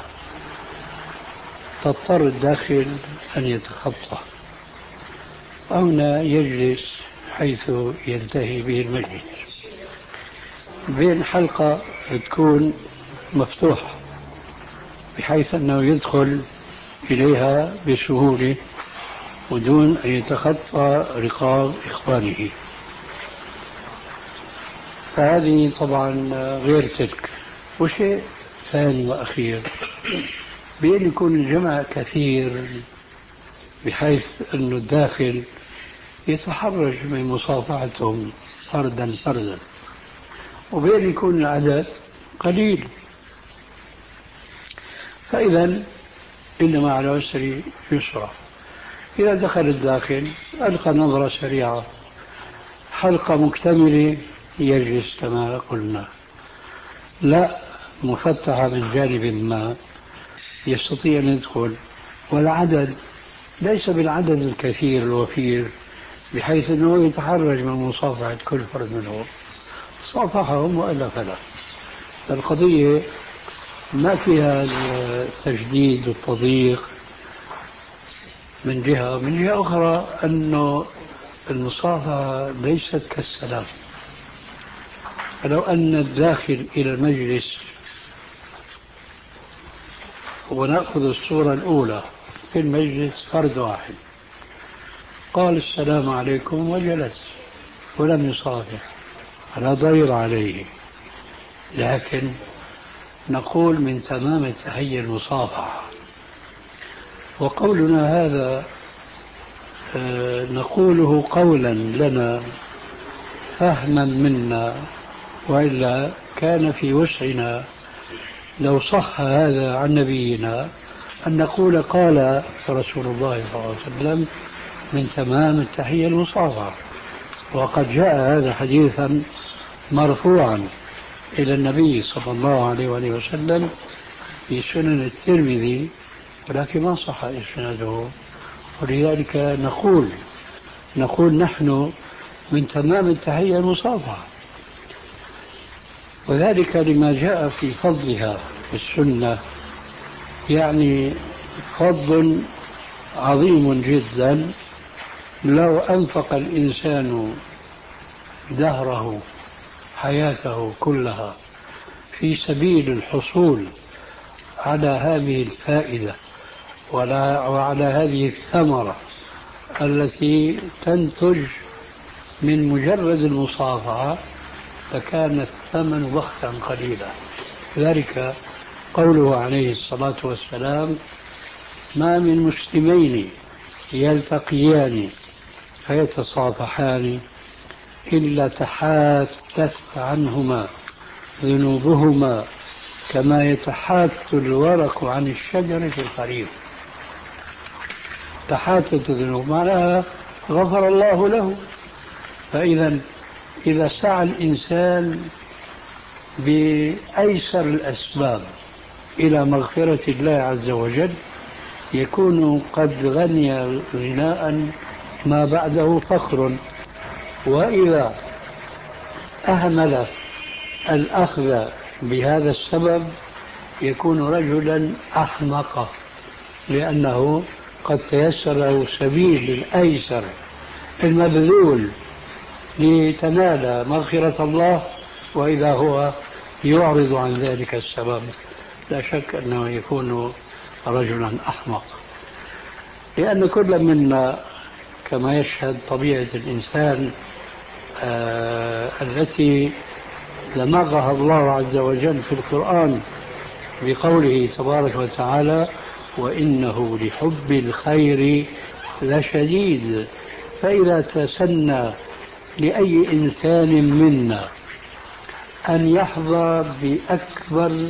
تضطر الداخل أن يتخطى، هنا يجلس حيث ينتهي به المجلس، بين حلقة تكون مفتوحة بحيث أنه يدخل إليها بسهولة ودون أن يتخطى رقاب إخوانه، فهذه طبعا غير تلك. وشيء ثاني وأخير، بأن يكون الجمع كثير بحيث أن الداخل يتحرج من مصافحتهم فردا فردا، وبأن يكون العدد قليل. فإذا إن مع العسر يسرا، إذا دخل الداخل ألقى نظرة سريعة، حلقة مكتملة يجلس كما قلنا، لا مفتحة من جانب ما يستطيع أن يدخل، والعدد ليس بالعدد الكثير الوفير بحيث أنه يتحرج من مصافحة كل فرد منهم، صافحهم وإلا فلا. القضية ما فيها التجديد والتضييق من جهة، من جهة أخرى أنه المصافحة ليست كالسلام. فلو أن الداخل إلى المجلس، ونأخذ الصورة الأولى في المجلس فرد واحد قال السلام عليكم وجلس ولم يصافح، فلا ضير عليه، لكن نقول من تمام التحية المصافحة. وقولنا هذا آه نقوله قولا لنا فهما منا، وإلا كان في وسعنا لو صح هذا عن نبينا أن نقول قال رسول الله صلى الله عليه وسلم من تمام التحية المصافحة. وقد جاء هذا حديثا مرفوعا إلى النبي صلى الله عليه وسلم في سنن الترمذي، ولكن ما صح إسناده، ولذلك نقول نقول نحن من تمام التحية المصافحة، وذلك لما جاء في فضلها في السنة، يعني فضل عظيم جدا. لو أنفق الإنسان دهره حياته كلها في سبيل الحصول على هذه الفائدة وعلى هذه الثمرة التي تنتج من مجرد المصافحة، فكان الثمن بخسا قليلا. ذلك قوله عليه الصلاة والسلام: ما من مسلمين يلتقيان فيتصافحان إلا تحاتت عنهما ذنوبهما كما يتحات الورق عن الشجر في الخريف. تحاتت الذنوب معناها غفر الله له. فإذا إذا سعى الإنسان بأيسر الأسباب إلى مغفرة الله عز وجل يكون قد غني غناء ما بعده فخر. وإذا أهمل الأخذ بهذا السبب يكون رجلا أحمق، لأنه قد تيسر له سبيل الأيسر المبذول لتنال مغفرة الله، وإذا هو يعرض عن ذلك السبب لا شك أنه يكون رجلا أحمق. لأن كل منا كما يشهد طبيعة الإنسان آه التي لمغها الله عز وجل في القرآن بقوله تبارك وتعالى وإنه لحب الخير لشديد. فإذا تسنى لأي إنسان منا أن يحظى بأكبر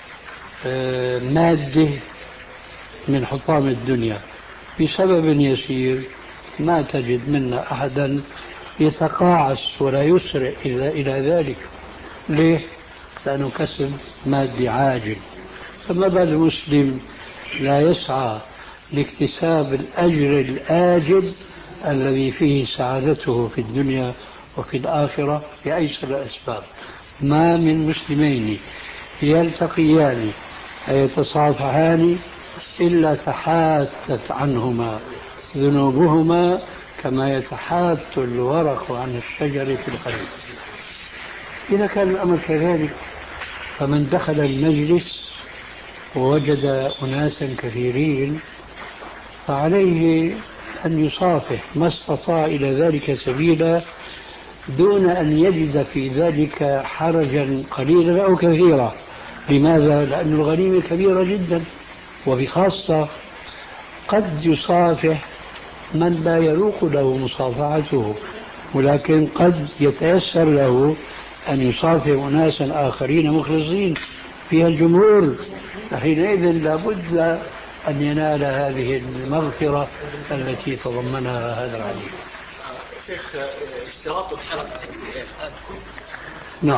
مادة من حطام الدنيا بسبب يسير ما تجد منا أحدا يتقاعس ولا يسرع إلى ذلك. ليه؟ لأنه كسب مادي عاجل. فما بال المسلم لا يسعى لاكتساب الأجر الآجل الذي فيه سعادته في الدنيا وفي الآخرة بأيسر الأسباب. ما من مسلمين يلتقيان يتصافحان إلا تحاتت عنهما ذنوبهما كما يتحات الورق عن الشجر في الخريف. إذا كان الأمر كذلك فمن دخل المجلس ووجد أناسا كثيرين فعليه أن يصافح ما استطاع إلى ذلك سبيلا دون أن يجد في ذلك حرجا قليلا أو كثيرا. لماذا؟ لأن الغنيمة كبيرة جدا، وبخاصة قد يصافح من لا يروق له مصافحته، ولكن قد يتيسر له أن يصافح أناسا آخرين مخلصين فيها الجمهور، حينئذ لابد أن ينال هذه المغفرة التي تضمنها هذا الحديث. شيخ اشتراط الحلقة نعم.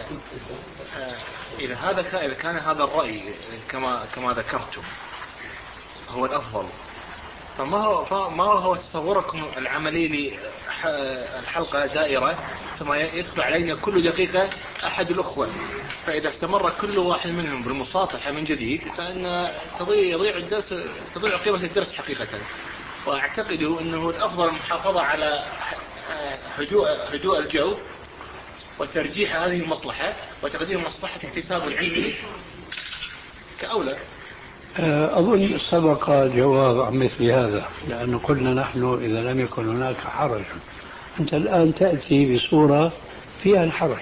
إذا هذا إذا كان هذا الرأي كما كما ذكرته هو الأفضل، فما هو فما هو تصوركم العملي للحلقة دائرة ثم يدخل علينا كل دقيقة أحد الأخوة، فإذا استمر كل واحد منهم بالمصافحة من جديد فإن تضيع يضيع الدرس تضيع قيمة الدرس حقيقة. وأعتقد أنه الأفضل المحافظة على هدوء هدوء الجو وترجيح هذه المصلحة وتقديم مصلحة اكتساب العلم كأولى. أظن سبق جواب عن مثل هذا، لأنه قلنا نحن إذا لم يكن هناك حرج. أنت الآن تأتي بصورة فيها الحرج،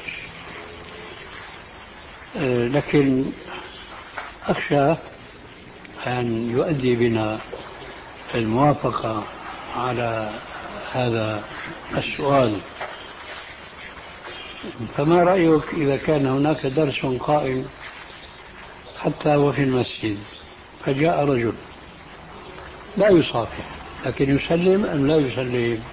لكن أخشى أن يؤدي بنا الموافقة على هذا السؤال. فما رأيك إذا كان هناك درس قائم حتى وفي المسجد فجاء رجل لا يصافح لكن يسلم أم لا يسلم؟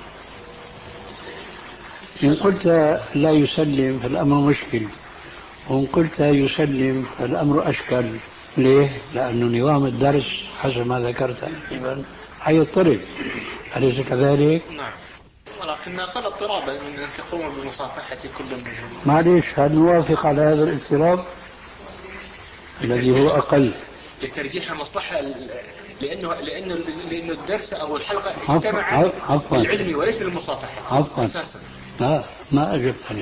إن قلت لا يسلم فالأمر مشكل، وإن قلت يسلم فالأمر أشكل. ليه؟ لأن نظام الدرس حسب ما ذكرت أيضا حيضطرب، أليس كذلك؟ نعم، ولكن أقل اضطرابا من أن تقوم بمصافحة كل منهم. معليش، هل نوافق على هذا الاضطراب الذي هو أقل لترجيح المصلحة؟ لأنه لأنه لأنه الدرس أو الحلقة اجتمع للعلم وليس للمصافحة عفوا أساسا. لا، ما أجبتني.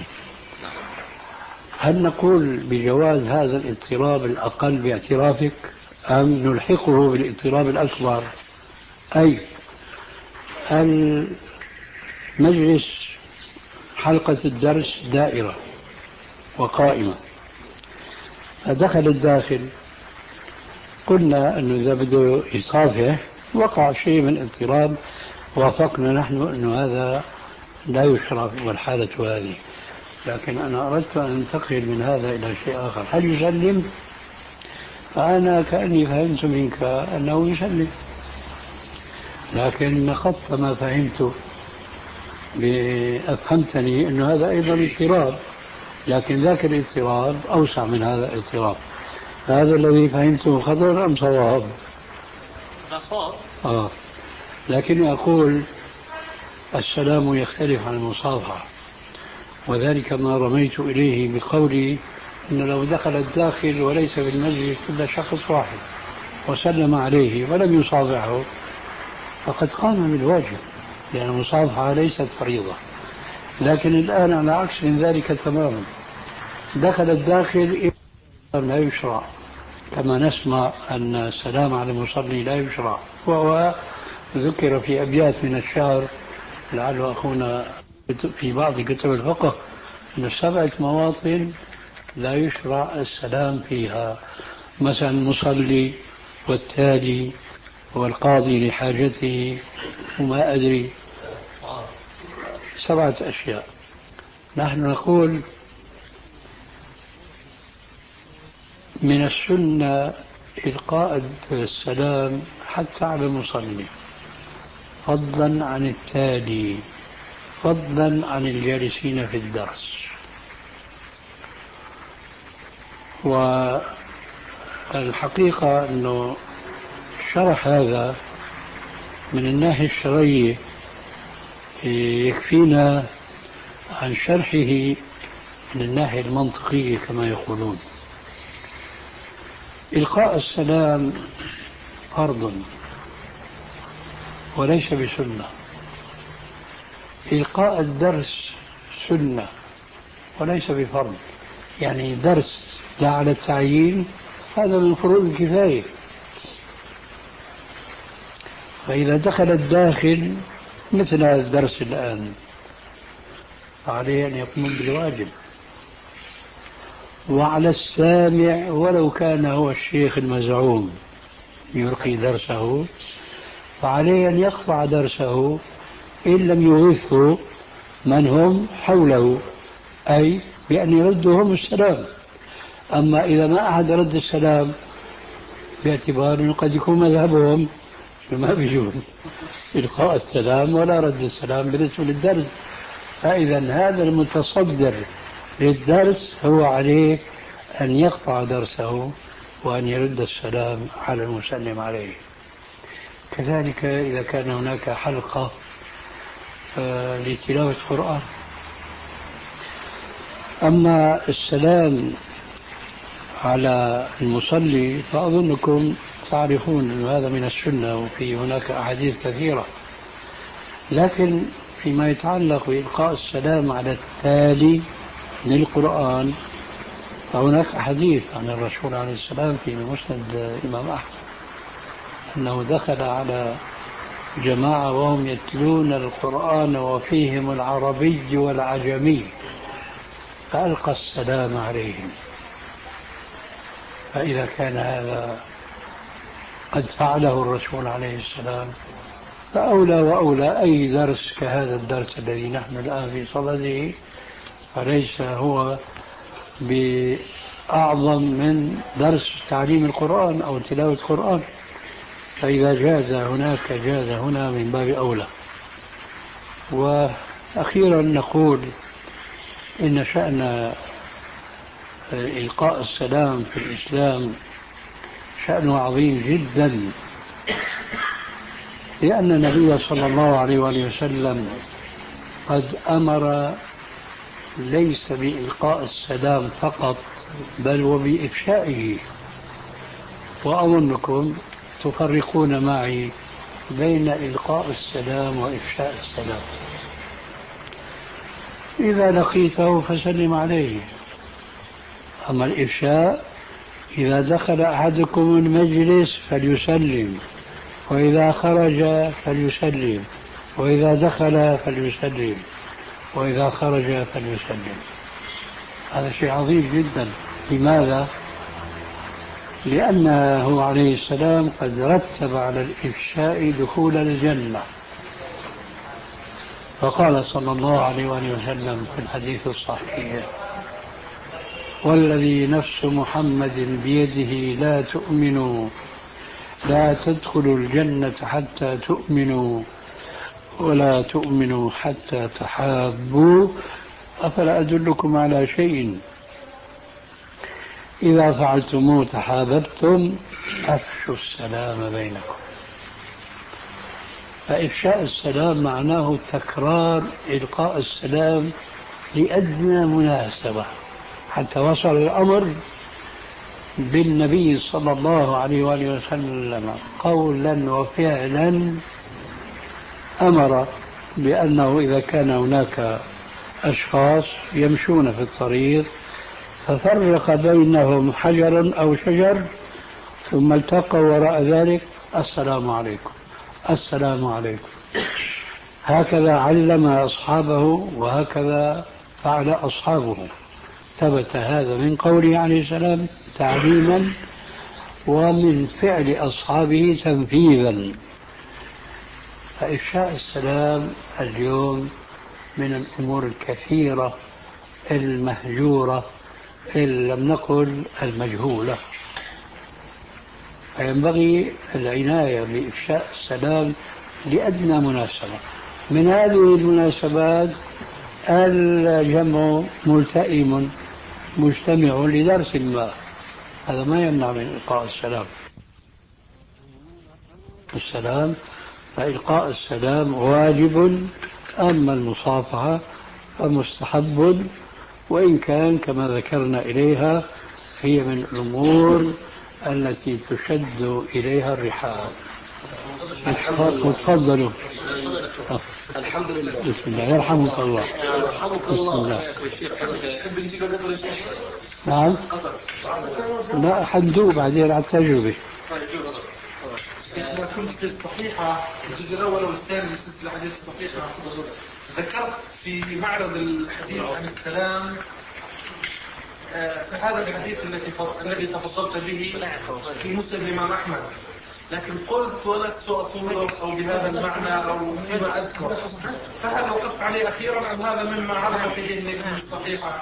هل نقول بجواز هذا الاضطراب الأقل باعترافك أم نلحقه بالاضطراب الأكبر؟ أي المجلس حلقة الدرس دائرة وقائمة، فدخل الداخل قلنا أنه إذا بده يصافح وقع شيء من اضطراب، وافقنا نحن أنه هذا لا يشرع والحالة هذه. لكن أنا أردت أن أنتقل من هذا إلى شيء آخر. هل يسلم؟ فأنا كأني فهمت منك أنه يسلم، لكن نقضت ما فهمت، أفهمتني أن هذا أيضا اضطراب، لكن ذاك الاضطراب أوسع من هذا الاضطراب. هذا الذي فهمته خطأ أم صواب؟ صواب. آه. لكن أقول السلام يختلف عن المصافحة، وذلك ما رميت إليه بقولي أنه لو دخل الداخل وليس في المجلس إلا شخص واحد وسلم عليه ولم يصافحه فقد قام بالواجب، لأن المصافحة ليست فريضة. لكن الآن على عكس من ذلك تماما، دخل الداخل لا يشرع، كما نسمع أن السلام على المصلي لا يشرع، وهو ذكر في أبيات من الشعر لعله أخونا في بعض كتب الفقه أن سبعة مواطن لا يشرع السلام فيها، مثلا المصلي والتالي والقاضي لحاجته وما أدري، سبعة أشياء. نحن نقول من السنة إلقاء السلام حتى على المصلي، فضلا عن التالي، فضلا عن الجالسين في الدرس. والحقيقة أنه شرح هذا من الناحية الشرعية يكفينا عن شرحه من الناحية المنطقية كما يقولون. إلقاء السلام فرض وليس بسنة، إلقاء الدرس سنة وليس بفرض. يعني درس لا على التعيين هذا من فروض الكفاية، فإذا دخل الداخل مثل هذا الدرس الآن عليه أن يقوم بالواجب، وعلى السامع ولو كان هو الشيخ المزعوم يلقي درسه فعليه أن يقطع درسه إن لم يغثه من هم حوله، أي بأن يردهم السلام. أما إذا ما أحد رد السلام باعتبار أنه قد يكون مذهبهم ما بيجوز إلقاء السلام ولا رد السلام بالنسبة للدرس. فإذا هذا المتصدر للدرس هو عليه أن يقطع درسه وأن يرد السلام على المسلم عليه. كذلك إذا كان هناك حلقة لتلاوة القرآن. أما السلام على المصلي فأظنكم تعرفون أن هذا من السنة، وفي هناك أحاديث كثيرة. لكن فيما يتعلق بإلقاء السلام على التالي للقرآن فهناك حديث عن الرسول عليه السلام في مسند الإمام أحمد أنه دخل على جماعة وهم يتلون القرآن وفيهم العربي والعجمي فألقى السلام عليهم. فإذا كان هذا قد فعله الرسول عليه السلام فأولى وأولى أي درس كهذا الدرس الذي نحن الآن في صدده، فليس هو بأعظم من درس تعليم القرآن أو تلاوة القرآن. فإذا جاز هناك جاز هنا من باب أولى. وأخيرا نقول إن شأن إلقاء السلام في الإسلام شأنه عظيم جدا، لأن النبي صلى الله عليه وآله وسلم قد أمر ليس بإلقاء السلام فقط بل وبإفشائه. وأظنكم تفرقون معي بين إلقاء السلام وإفشاء السلام. إذا لقيته فسلم عليه، أما الإفشاء إذا دخل أحدكم المجلس فليسلم، وإذا خرج فليسلم، وإذا دخل فليسلم، وإذا خرج فليسلم. هذا شيء عظيم جدا. لماذا؟ لأنه عليه السلام قد رتب على الإفشاء دخول الجنة، فقال صلى الله عليه وآله وسلم في الحديث الصحيح: والذي نفس محمد بيده لا تؤمنوا لا تدخلوا الجنة حتى تؤمنوا ولا تؤمنوا حتى تحابوا، أفلا أدلكم على شيء إذا فعلتموه تحاببتم، أفشوا السلام بينكم. فإفشاء السلام معناه تكرار إلقاء السلام لأدنى مناسبة، حتى وصل الأمر بالنبي صلى الله عليه وآله وسلم قولا وفعلا أمر بأنه إذا كان هناك أشخاص يمشون في الطريق ففرق بينهم حجرا أو شجر ثم التقوا وراء ذلك: السلام عليكم السلام عليكم. هكذا علم أصحابه وهكذا فعل أصحابه. ثبت هذا من قوله عليه السلام تعليما ومن فعل أصحابه تنفيذا. فإفشاء السلام اليوم من الأمور الكثيرة المهجورة إن لم نقل المجهولة، فينبغي العناية بإفشاء السلام لأدنى مناسبة. من هذه المناسبات الجمع ملتئم مجتمع لدرس ما، هذا ما يمنع من إلقاء السلام. السلام فإلقاء السلام واجب، أما المصافحة فمستحب، وإن كان كما ذكرنا إليها هي من الأمور التي تشد إليها الرحال. تفضلوا. الحمد لله. بسم الله. يرحمك الله. يرحمك الله. نعم. لا حندوق بعدين على التجربة. ما كنت في الصحيحة الجزء الأول والثاني من سلسلة الحديث الصحيحة ذكرت في معرض الحديث عن السلام في هذا الحديث الذي الذي تفضلت به في مسند الإمام أحمد، لكن قلت ولست أصوله أو بهذا المعنى أو فيما أذكر، فهل وقفت عليه أخيرا أم هذا مما عرف في ذهنك من الصحيحة؟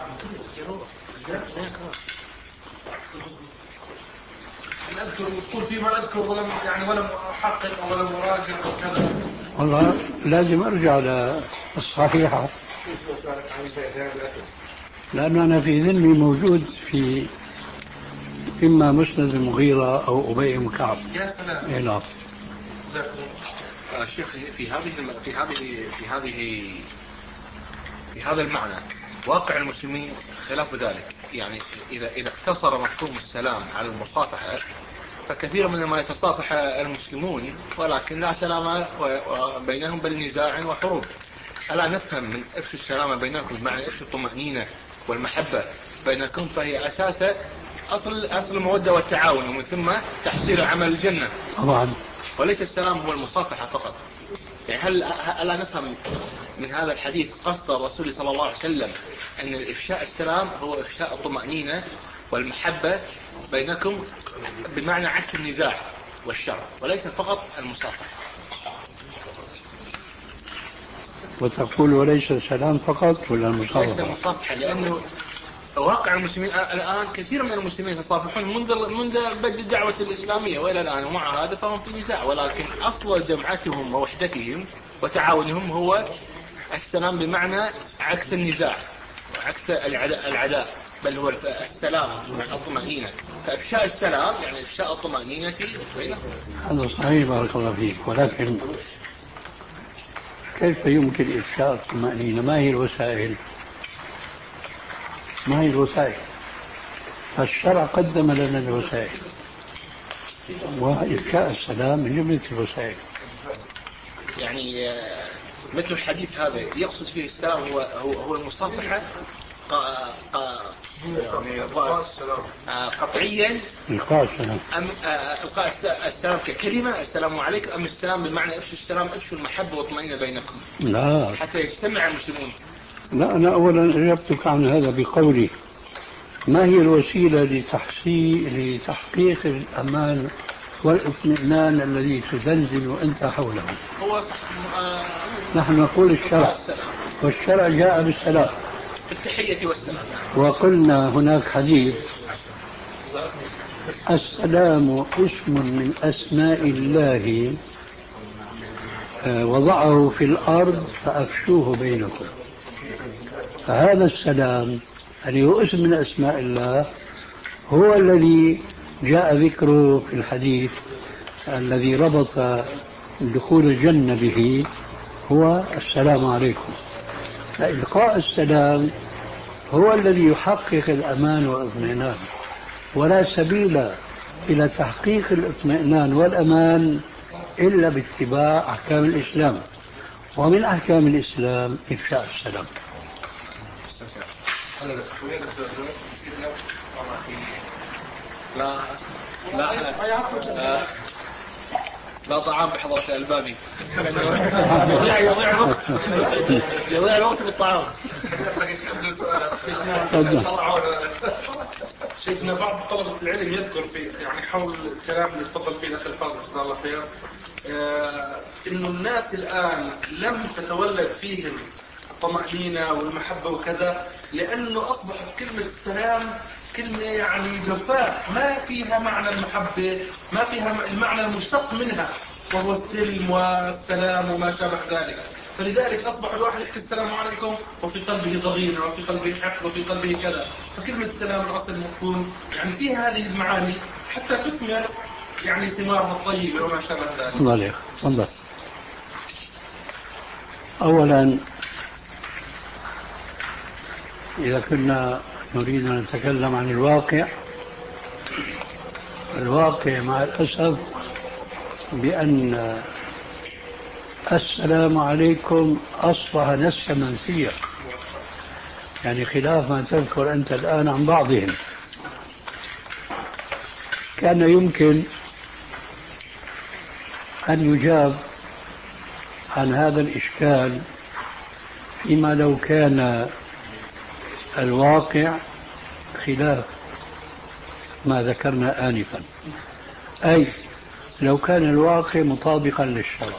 أذكر تقول فيما أذكر ولم يعني ولم أحقق ولم أراجع وكذا. والله لازم أرجع للصحيحة، لأن أنا في ذهني موجود في إما مسند المغيرة أو أبي بن كعب. يا سلام. إيه نعم. شيخ في هذه في هذه في هذه في هذا المعنى واقع المسلمين خلاف ذلك. يعني إذا إذا اقتصر مفهوم السلام على المصافحة فكثير من ما يتصافح المسلمون ولكن لا سلام بينهم بل نزاع وحروب. ألا نفهم من إفشوا السلام بينكم بمعنى إفشوا الطمأنينة والمحبة بينكم، فهي أساس أصل أصل المودة والتعاون ومن ثم تحصيل عمل الجنة طبعا، وليس السلام هو المصافحة فقط. يعني هل ألا نفهم من هذا الحديث قصد الرسول صلى الله عليه وسلم أن الإفشاء السلام هو إفشاء الطمأنينة والمحبة بينكم بمعنى عكس النزاع والشر وليس فقط المصافحة؟ وتقول وليس السلام فقط ولا المصافحة؟ ليس المصافحة، لأنه واقع المسلمين الآن كثير من المسلمين يتصافحون منذ منذ بدء الدعوة الإسلامية وإلى الآن، ومع هذا فهم في نزاع، ولكن أصل جمعتهم ووحدتهم وتعاونهم هو السلام بمعنى عكس النزاع وعكس العداء, العداء بل هو السلام مع الطمأنينة. فإفشاء السلام يعني إفشاء الطمأنينة بينهم. هذا صحيح بارك الله فيك، ولكن كيف يمكن إفشاء الطمأنينة؟ ما هي الوسائل؟ ما هي الوسائل؟ الشرع قدم لنا الوسائل، وإفشاء السلام من جملة الوسائل. يعني مثل الحديث هذا يقصد فيه السلام هو هو, هو المصافحة قا قا قطعيا إلقاء السلام أم إلقاء السلام ككلمة السلام عليكم، أم السلام بمعنى إفشوا السلام إفشوا المحبة والطمأنينة بينكم لا حتى يجتمع المسلمون؟ لا، أنا أولا أجبتك عن هذا بقولي ما هي الوسيلة لتحصيل لتحقيق الأمان والاطمئنان الذي تزلزل وأنت حوله. هو صح. آه نحن نقول الشرع، والشرع جاء بالسلام بالتحية والسلام. وقلنا هناك حديث: السلام اسم من أسماء الله وضعه في الأرض فأفشوه بينكم. فهذا السلام الذي هو اسم من أسماء الله هو الذي جاء ذكره في الحديث الذي ربط دخول الجنة به، هو السلام عليكم. فإلقاء السلام هو الذي يحقق الأمان والإطمئنان، ولا سبيل إلى تحقيق الإطمئنان والأمان إلا باتباع أحكام الإسلام، ومن أحكام الإسلام إفشاء السلام. لا لا لا طعام بحضرة البابي. يضيع يضيع الوقت يضيع الوقت بالطعام. شيخنا بعض طلبة العلم يذكر في يعني حول الكلام اللي تفضل فيه الأخ الفاضل جزاه الله خير، آه إنه الناس الآن لم تتولد فيهم الطمأنينة والمحبة وكذا، لأنه أصبحت كلمة السلام كلمة يعني جفاء ما فيها معنى المحبة، ما فيها المعنى المشتق منها وهو السلم والسلام وما شابه ذلك. فلذلك أصبح الواحد يحكي السلام عليكم وفي قلبه ضغينة وفي قلبه حقد وفي قلبه كذا. فكلمة السلام الأصل تكون يعني فيها هذه المعاني حتى تثمر يعني ثمارها الطيبة وما شابه ذلك. تفضل تفضل. أولا إذا كنا نريد أن نتكلم عن الواقع، الواقع مع الأسف بأن السلام عليكم أصبح نسيا منسيا، يعني خلاف ما تذكر أنت الآن عن بعضهم. كان يمكن أن يجاب عن هذا الإشكال فيما لو كان الواقع خلاف ما ذكرنا آنفا، أي لو كان الواقع مطابقا للشرع.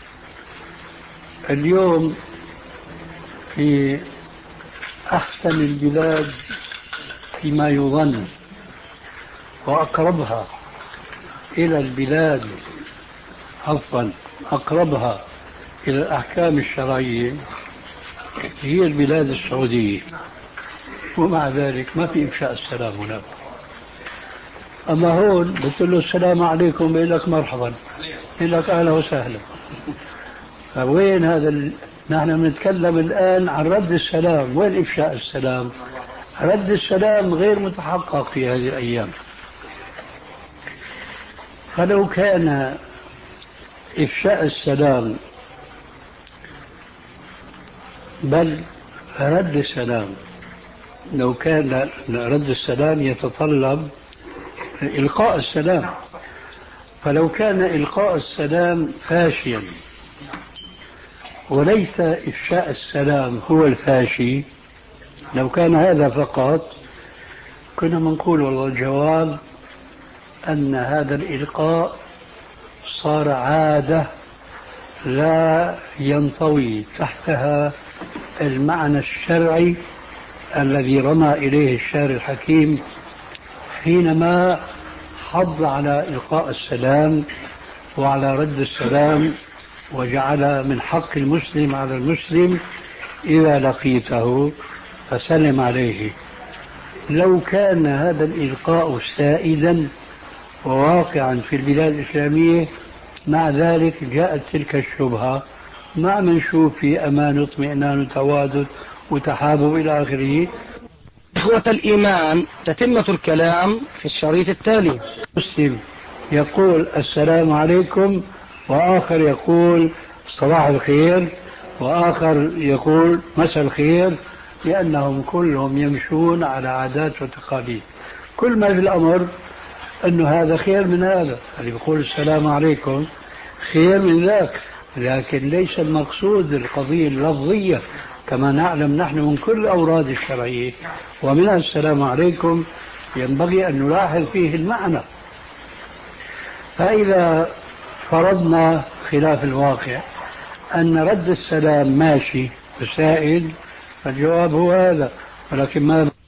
اليوم في أحسن البلاد فيما يظن وأقربها إلى البلاد عفوا أقربها إلى الأحكام الشرعية هي البلاد السعودية، ومع ذلك ما في إفشاء السلام هناك. أما هون بتقول له السلام عليكم بيقول لك مرحبا، بيقول لك أهلا وسهلا. فوين هذا ال... نحن بنتكلم الآن عن رد السلام، وين إفشاء السلام؟ رد السلام غير متحقق في هذه الأيام. فلو كان إفشاء السلام بل رد السلام لو كان رد السلام يتطلب إلقاء السلام، فلو كان إلقاء السلام فاشيا وليس إفشاء السلام هو الفاشي، لو كان هذا فقط كنا منقول والله الجواب أن هذا الإلقاء صار عادة لا ينطوي تحتها المعنى الشرعي الذي رمى إليه الشاعر الحكيم حينما حض على إلقاء السلام وعلى رد السلام، وجعل من حق المسلم على المسلم إذا لقيته فسلم عليه. لو كان هذا الإلقاء سائدا وواقعا في البلاد الإسلامية، مع ذلك جاءت تلك الشبهة مع من نشوف في أمان واطمئنان وتوادد وتحابب إلى آخره. إخوة الإيمان، تتمة الكلام في الشريط التالي. مسلم يقول السلام عليكم، وآخر يقول صباح الخير، وآخر يقول مساء الخير، لأنهم كلهم يمشون على عادات وتقاليد. كل ما في الأمر أنه هذا خير من هذا، اللي يقول السلام عليكم خير من ذاك، لكن ليس المقصود القضية اللفظية كما نعلم نحن من كل الأوراد الشرعية، ومنها السلام عليكم ينبغي أن نلاحظ فيه المعنى. فإذا فرضنا خلاف الواقع أن رد السلام ماشي بسائل، فالجواب هو هذا، ولكن ما